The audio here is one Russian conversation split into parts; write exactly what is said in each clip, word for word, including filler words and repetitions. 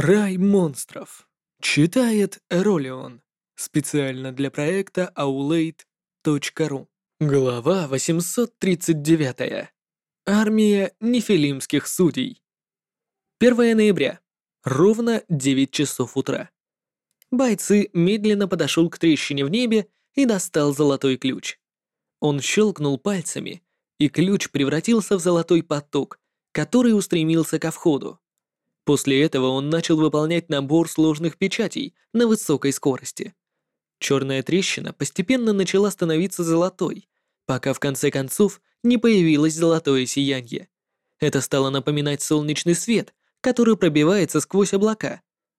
Рай монстров. Читает Эролион. Специально для проекта аулейт точка ру. Глава восемьсот тридцать девять. Армия нефилимских судей. первое ноября. Ровно девять часов утра. Байцы медленно подошел к трещине в небе и достал золотой ключ. Он щелкнул пальцами, и ключ превратился в золотой поток, который устремился ко входу. После этого он начал выполнять набор сложных печатей на высокой скорости. Черная трещина постепенно начала становиться золотой, пока в конце концов не появилось золотое сияние. Это стало напоминать солнечный свет, который пробивается сквозь облака.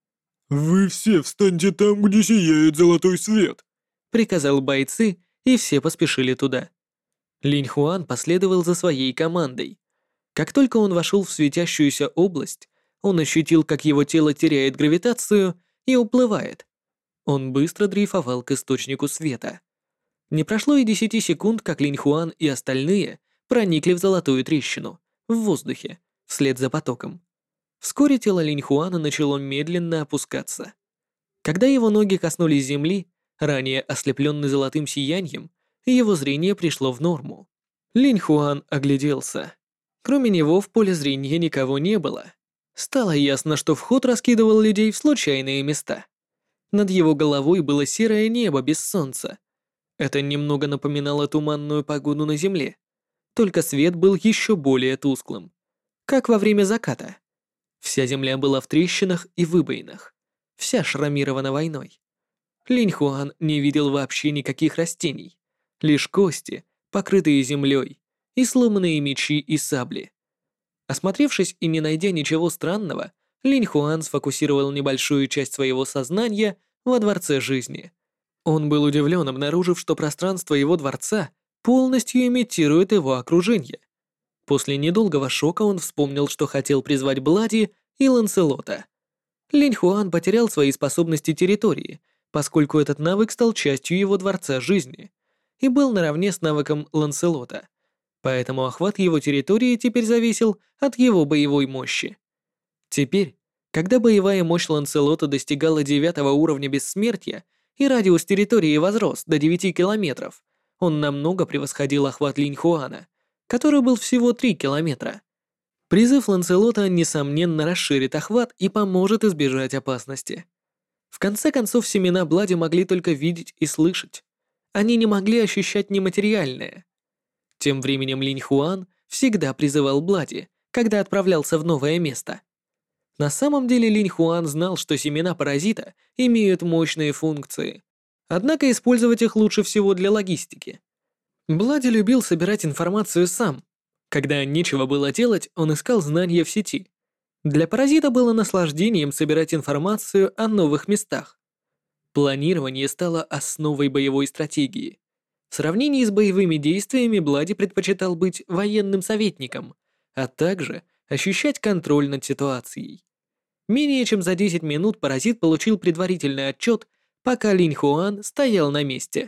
«Вы все встаньте там, где сияет золотой свет!» — приказал бойцы, и все поспешили туда. Линь Хуан последовал за своей командой. Как только он вошел в светящуюся область, он ощутил, как его тело теряет гравитацию и уплывает. Он быстро дрейфовал к источнику света. Не прошло и десяти секунд, как Линь Хуан и остальные проникли в золотую трещину, в воздухе, вслед за потоком. Вскоре тело Линь Хуана начало медленно опускаться. Когда его ноги коснулись земли, ранее ослепленный золотым сиянием, его зрение пришло в норму. Линь Хуан огляделся. Кроме него в поле зрения никого не было. Стало ясно, что вход раскидывал людей в случайные места. Над его головой было серое небо без солнца. Это немного напоминало туманную погоду на земле. Только свет был еще более тусклым. Как во время заката. Вся земля была в трещинах и выбоинах. Вся шрамирована войной. Линь Хуан не видел вообще никаких растений. Лишь кости, покрытые землей, и сломанные мечи и сабли. Осмотревшись и не найдя ничего странного, Линь Хуан сфокусировал небольшую часть своего сознания во дворце жизни. Он был удивлен, обнаружив, что пространство его дворца полностью имитирует его окружение. После недолгого шока он вспомнил, что хотел призвать Блади и Ланселота. Линь Хуан потерял свои способности территории, поскольку этот навык стал частью его дворца жизни и был наравне с навыком Ланселота. Поэтому охват его территории теперь зависел от его боевой мощи. Теперь, когда боевая мощь Ланселота достигала девятого уровня бессмертия и радиус территории возрос до девяти километров, он намного превосходил охват Линь Хуана, который был всего три километра. Призыв Ланселота, несомненно, расширит охват и поможет избежать опасности. В конце концов, семена Блади могли только видеть и слышать. Они не могли ощущать нематериальное. Тем временем Линь Хуан всегда призывал Блади, когда отправлялся в новое место. На самом деле Линь Хуан знал, что семена паразита имеют мощные функции, однако использовать их лучше всего для логистики. Блади любил собирать информацию сам. Когда нечего было делать, он искал знания в сети. Для паразита было наслаждением собирать информацию о новых местах. Планирование стало основой боевой стратегии. В сравнении с боевыми действиями Блади предпочитал быть военным советником, а также ощущать контроль над ситуацией. Менее чем за десять минут паразит получил предварительный отчет, пока Линь Хуан стоял на месте.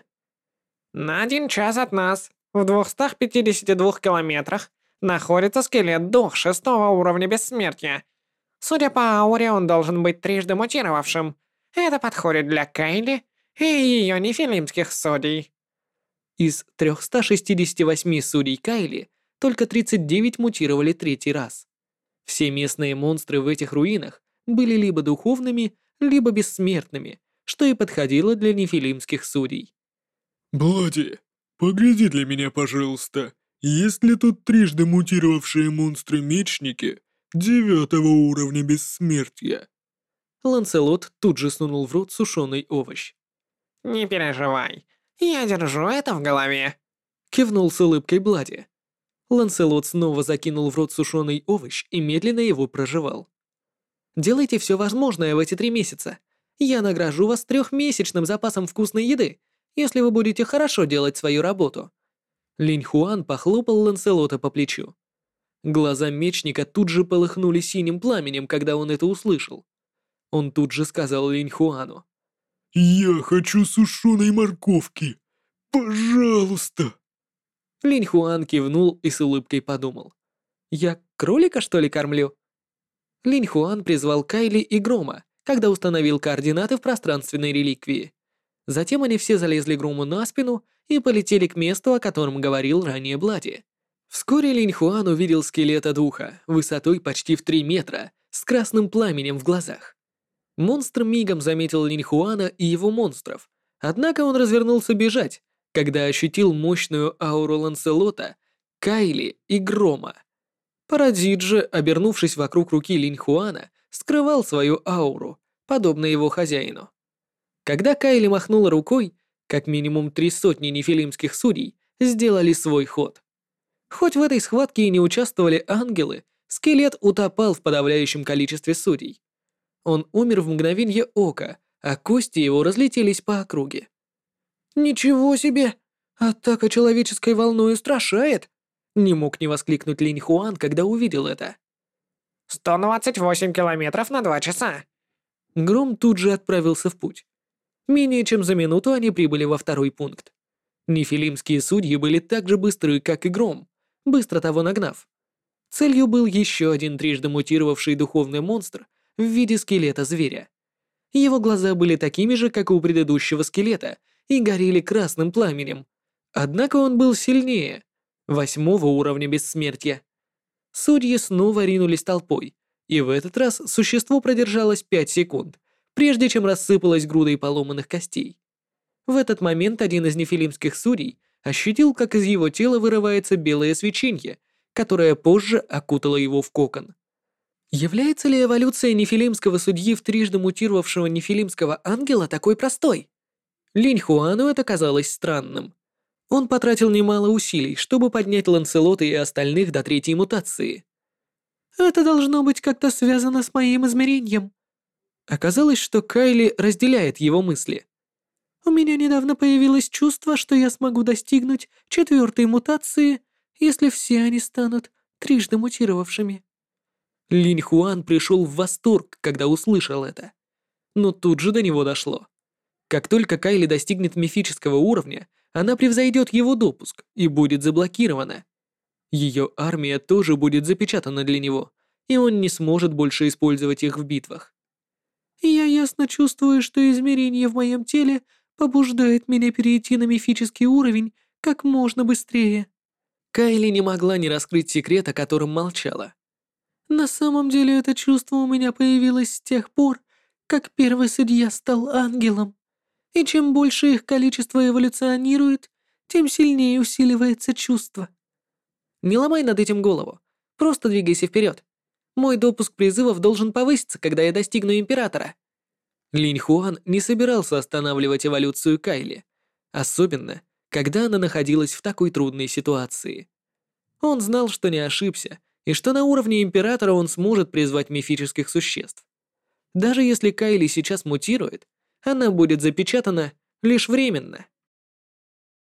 На один час от нас, в двухстах пятидесяти двух километрах, находится скелет дух шестого уровня бессмертия. Судя по ауре, он должен быть трижды мутировавшим. Это подходит для Кайли и ее нефилимских судей. Из трёхсот шестидесяти восьми судей Кайли только тридцать девять мутировали третий раз. Все местные монстры в этих руинах были либо духовными, либо бессмертными, что и подходило для нефилимских судей. «Блади, погляди для меня, пожалуйста, есть ли тут трижды мутировавшие монстры-мечники девятого уровня бессмертия?» Ланселот тут же сунул в рот сушеный овощ. Не переживай, я держу это в голове. Кивнул с улыбкой Блади. Ланселот снова закинул в рот сушеный овощ и медленно его прожевал. «Делайте все возможное в эти три месяца. Я награжу вас трехмесячным запасом вкусной еды, если вы будете хорошо делать свою работу». Линь Хуан похлопал Ланселота по плечу. Глаза мечника тут же полыхнули синим пламенем, когда он это услышал. Он тут же сказал Линь Хуану. «Я хочу сушеной морковки! Пожалуйста!» Линь Хуан кивнул и с улыбкой подумал. «Я кролика, что ли, кормлю?» Линь Хуан призвал Кайли и Грома, когда установил координаты в пространственной реликвии. Затем они все залезли Грому на спину и полетели к месту, о котором говорил ранее Блади. Вскоре Линь Хуан увидел скелета духа, высотой почти в три метра, с красным пламенем в глазах. Монстр мигом заметил Линь Хуана и его монстров, однако он развернулся бежать, когда ощутил мощную ауру Ланселота, Кайли и Грома. Паразит же, обернувшись вокруг руки Линь Хуана, скрывал свою ауру, подобно его хозяину. Когда Кайли махнула рукой, как минимум три сотни нефилимских судей сделали свой ход. Хоть в этой схватке и не участвовали ангелы, скелет утопал в подавляющем количестве судей. Он умер в мгновенье ока, а кости его разлетелись по округе. «Ничего себе! Атака человеческой волной устрашает!» Не мог не воскликнуть Линь Хуан, когда увидел это. сто двадцать восемь километров на два часа. Гром тут же отправился в путь. Менее чем за минуту они прибыли во второй пункт. Нефилимские судьи были так же быстры, как и Гром, быстро того нагнав. Целью был еще один трижды мутировавший духовный монстр в виде скелета зверя. Его глаза были такими же, как у предыдущего скелета, и горели красным пламенем. Однако он был сильнее, восьмого уровня бессмертия. Судьи снова ринулись толпой, и в этот раз существо продержалось пять секунд, прежде чем рассыпалось грудой поломанных костей. В этот момент один из нефилимских судей ощутил, как из его тела вырывается белое свечение, которое позже окутало его в кокон. Является ли эволюция нефилимского судьи в трижды мутировавшего нефилимского ангела такой простой? Линь Хуану это казалось странным. Он потратил немало усилий, чтобы поднять Ланселота и остальных до третьей мутации. «Это должно быть как-то связано с моим измерением». Оказалось, что Кайли разделяет его мысли. «У меня недавно появилось чувство, что я смогу достигнуть четвертой мутации, если все они станут трижды мутировавшими». Линь Хуан пришел в восторг, когда услышал это. Но тут же до него дошло. Как только Кайли достигнет мифического уровня, она превзойдет его допуск и будет заблокирована. Ее армия тоже будет запечатана для него, и он не сможет больше использовать их в битвах. «Я ясно чувствую, что измерение в моем теле побуждает меня перейти на мифический уровень как можно быстрее». Кайли не могла не раскрыть секрет, о котором молчала. «На самом деле это чувство у меня появилось с тех пор, как первый судья стал ангелом. И чем больше их количество эволюционирует, тем сильнее усиливается чувство». «Не ломай над этим голову, просто двигайся вперед. Мой допуск призывов должен повыситься, когда я достигну Императора». Линь Хуан не собирался останавливать эволюцию Кайли, особенно, когда она находилась в такой трудной ситуации. Он знал, что не ошибся, и что на уровне Императора он сможет призвать мифических существ. Даже если Кайли сейчас мутирует, она будет запечатана лишь временно.